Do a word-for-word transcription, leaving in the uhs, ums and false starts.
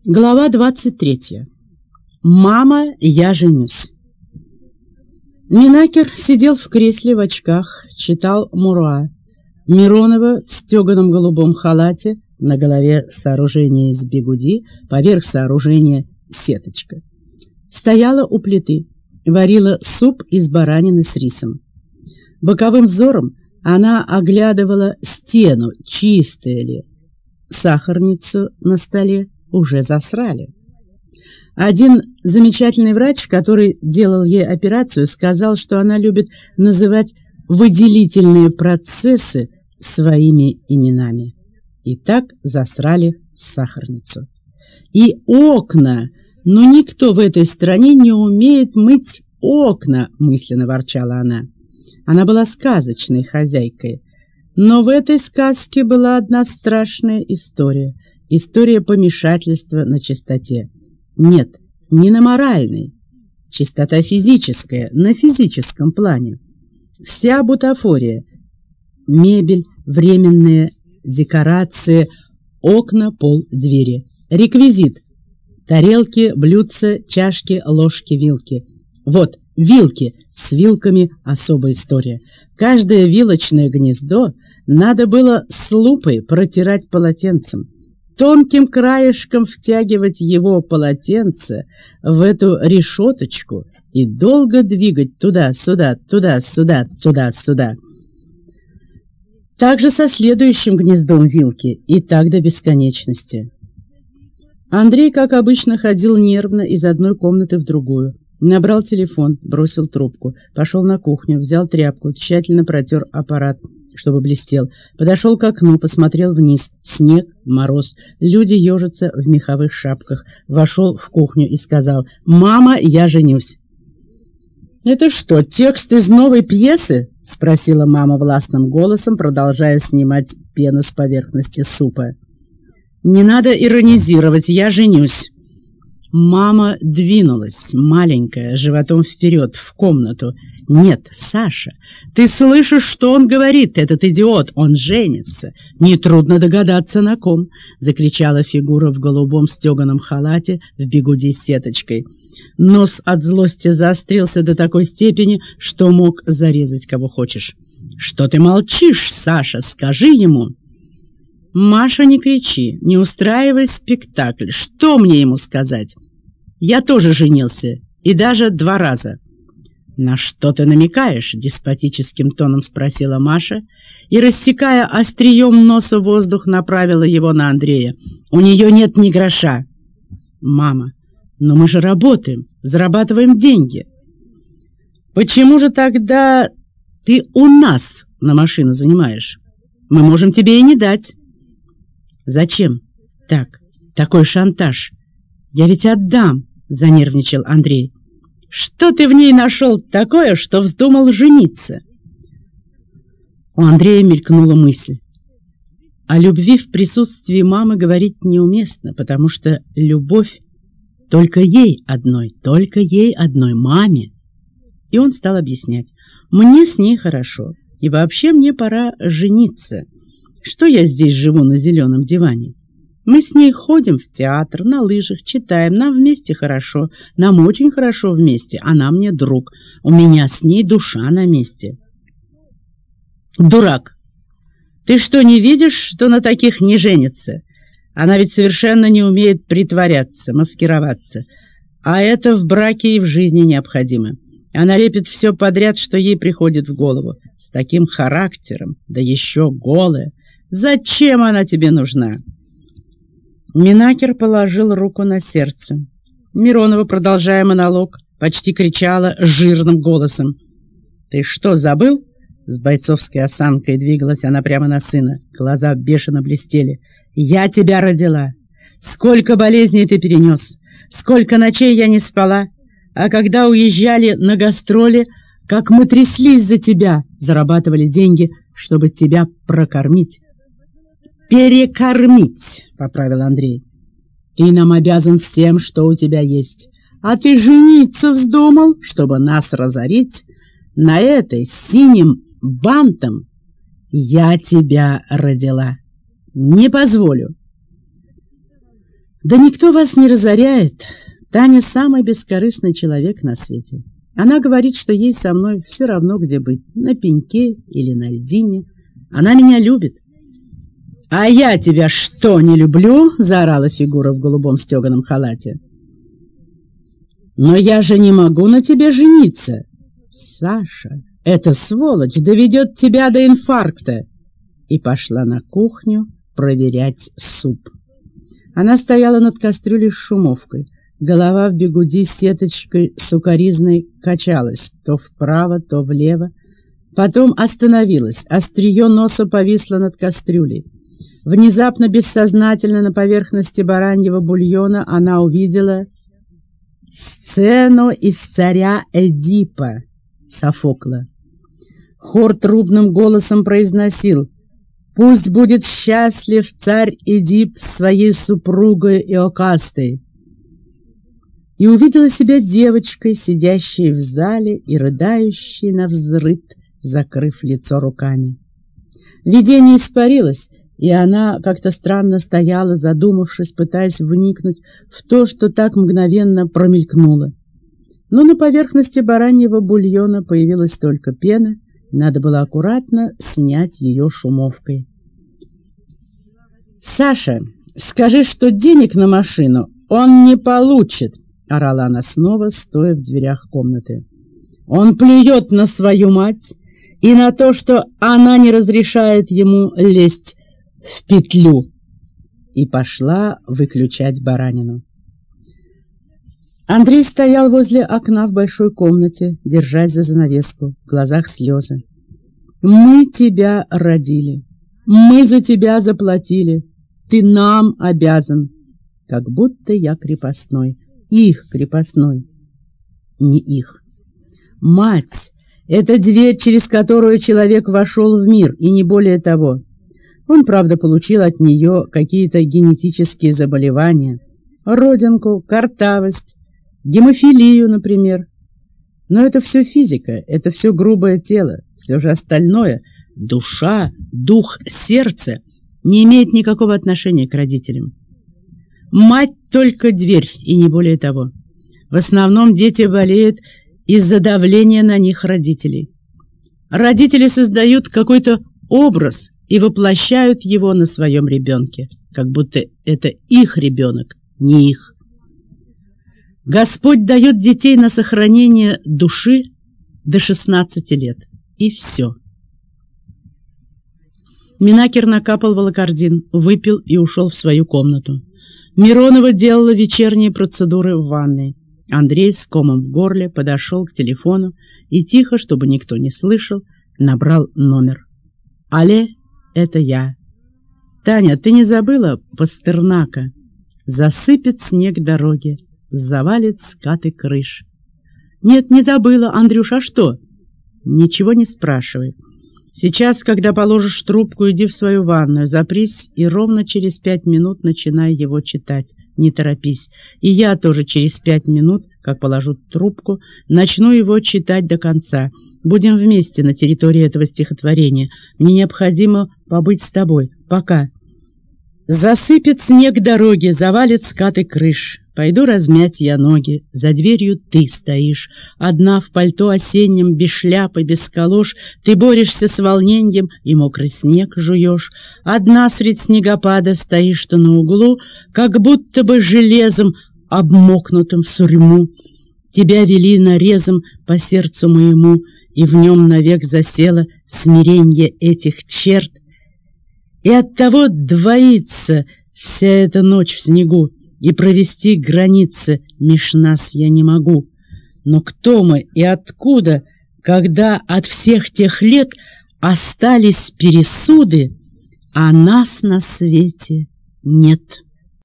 Глава двадцать третья. «Мама, я женюсь». Минакер сидел в кресле в очках, читал Муруа. Миронова в стеганом голубом халате, на голове сооружение из бигуди, поверх сооружения сеточка. Стояла у плиты, варила суп из баранины с рисом. Боковым взором она оглядывала стену, чистая ли. Сахарницу на столе уже засрали. Один замечательный врач, который делал ей операцию, сказал, что она любит называть выделительные процессы своими именами. И так засрали сахарницу. И окна! Но никто в этой стране не умеет мыть окна, мысленно ворчала она. Она была сказочной хозяйкой. Но в этой сказке была одна страшная история. История помешательства на чистоте. Нет, не на моральной. Чистота физическая, на физическом плане. Вся бутафория. Мебель, временные декорации, окна, пол, двери. Реквизит. Тарелки, блюдца, чашки, ложки, вилки. Вот, вилки. С вилками особая история. Каждое вилочное гнездо надо было с лупой протирать полотенцем. Тонким краешком втягивать его полотенце в эту решеточку и долго двигать туда-сюда, туда-сюда, туда-сюда. Так же со следующим гнездом вилки, и так до бесконечности. Андрей, как обычно, ходил нервно из одной комнаты в другую. Набрал телефон, бросил трубку, пошел на кухню, взял тряпку, тщательно протер аппарат, чтобы блестел. Подошел к окну, посмотрел вниз. Снег, мороз, люди ежатся в меховых шапках. Вошел в кухню и сказал: «Мама, я женюсь». «Это что, текст из новой пьесы?» — спросила мама властным голосом, продолжая снимать пену с поверхности супа. «Не надо иронизировать, я женюсь». Мама двинулась, маленькая, животом вперед, в комнату. «Нет, Саша, ты слышишь, что он говорит, этот идиот? Он женится. Нетрудно догадаться, на ком!» — закричала фигура в голубом стеганом халате в бигуди с сеточкой. Нос от злости заострился до такой степени, что мог зарезать кого хочешь. «Что ты молчишь, Саша? Скажи ему!» «Маша, не кричи, не устраивай спектакль. Что мне ему сказать? Я тоже женился, и даже два раза». «На что ты намекаешь?» — деспотическим тоном спросила Маша и, рассекая острием носа воздух, направила его на Андрея. «У нее нет ни гроша». «Мама, но мы же работаем, зарабатываем деньги». «Почему же тогда ты у нас на машину занимаешь? Мы можем тебе и не дать». «Зачем? Так, такой шантаж. Я ведь отдам», — занервничал Андрей. «Что ты в ней нашел такое, что вздумал жениться?» У Андрея мелькнула мысль. О любви в присутствии мамы говорить неуместно, потому что любовь только ей одной, только ей одной, маме. И он стал объяснять. «Мне с ней хорошо, и вообще мне пора жениться. Что я здесь живу на зеленом диване? Мы с ней ходим в театр, на лыжах, читаем, нам вместе хорошо, нам очень хорошо вместе, она мне друг, у меня с ней душа на месте». «Дурак! Ты что, не видишь, что на таких не женится? Она ведь совершенно не умеет притворяться, маскироваться, а это в браке и в жизни необходимо. Она лепит все подряд, что ей приходит в голову, с таким характером, да еще голая. Зачем она тебе нужна?» Минакер положил руку на сердце. Миронова, продолжая монолог, почти кричала жирным голосом. «Ты что, забыл?» С бойцовской осанкой двигалась она прямо на сына. Глаза бешено блестели. «Я тебя родила. Сколько болезней ты перенес. Сколько ночей я не спала. А когда уезжали на гастроли, как мы тряслись за тебя, зарабатывали деньги, чтобы тебя прокормить». «Перекормить», — поправил Андрей. «Ты нам обязан всем, что у тебя есть. А ты жениться вздумал, чтобы нас разорить? На этой синим бантом я тебя родила. Не позволю». Да никто вас не разоряет. Таня самый бескорыстный человек на свете. Она говорит, что ей со мной все равно где быть, на пеньке или на льдине. Она меня любит. «А я тебя что, не люблю?» — заорала фигура в голубом стеганом халате. «Но я же не могу на тебе жениться!» «Саша, эта сволочь доведет тебя до инфаркта!» И пошла на кухню проверять суп. Она стояла над кастрюлей с шумовкой. Голова в бигуди с сеточкой сукаризной качалась то вправо, то влево. Потом остановилась, острие носа повисло над кастрюлей. Внезапно, бессознательно на поверхности бараньего бульона она увидела сцену из «Царя Эдипа» Софокла. Хор трубным голосом произносил: «Пусть будет счастлив царь Эдип с своей супругой Иокастой». И увидела себя девочкой, сидящей в зале и рыдающей навзрыд, закрыв лицо руками. Видение испарилось, и она как-то странно стояла, задумавшись, пытаясь вникнуть в то, что так мгновенно промелькнуло. Но на поверхности бараньего бульона появилась только пена, и надо было аккуратно снять ее шумовкой. «Саша, скажи, что денег на машину он не получит!» — орала она снова, стоя в дверях комнаты. «Он плюет на свою мать и на то, что она не разрешает ему лезть в петлю!» И пошла выключать баранину. Андрей стоял возле окна в большой комнате, держась за занавеску, в глазах слезы. «Мы тебя родили, мы за тебя заплатили, ты нам обязан!» Как будто я крепостной, их крепостной, не их. Мать — это дверь, через которую человек вошел в мир, и не более того. Он, правда, получил от нее какие-то генетические заболевания, родинку, картавость, гемофилию, например. Но это все физика, это все грубое тело, все же остальное — душа, дух, сердце — не имеет никакого отношения к родителям. Мать только дверь, и не более того. В основном дети болеют из-за давления на них родителей. Родители создают какой-то образ и воплощают его на своем ребенке, как будто это их ребенок, не их. Господь дает детей на сохранение души до шестнадцати лет, и все. Минакер накапал волокордин, выпил и ушел в свою комнату. Миронова делала вечерние процедуры в ванной. Андрей с комом в горле подошел к телефону и тихо, чтобы никто не слышал, набрал номер. «Алле, это я. Таня, ты не забыла Пастернака? Засыпет снег дороги, завалит скаты крыш». «Нет, не забыла, Андрюш, а что?» «Ничего не спрашивай. Сейчас, когда положишь трубку, иди в свою ванную, запрись и ровно через пять минут начинай его читать. Не торопись. И я тоже через пять минут, как положу трубку, начну его читать до конца. Будем вместе на территории этого стихотворения. Мне необходимо побыть с тобой. Пока. Засыпет снег дороги, завалит скаты крыш. Пойду размять я ноги, за дверью ты стоишь. Одна в пальто осеннем, без шляпы, без калош. Ты борешься с волнением и мокрый снег жуешь. Одна средь снегопада стоишь ты на углу, как будто бы железом, обмокнутым в сурьму. Тебя вели нарезом по сердцу моему, и в нем навек засело смиренье этих черт. И оттого двоится вся эта ночь в снегу, и провести границы меж нас я не могу. Но кто мы и откуда, когда от всех тех лет остались пересуды, а нас на свете нет?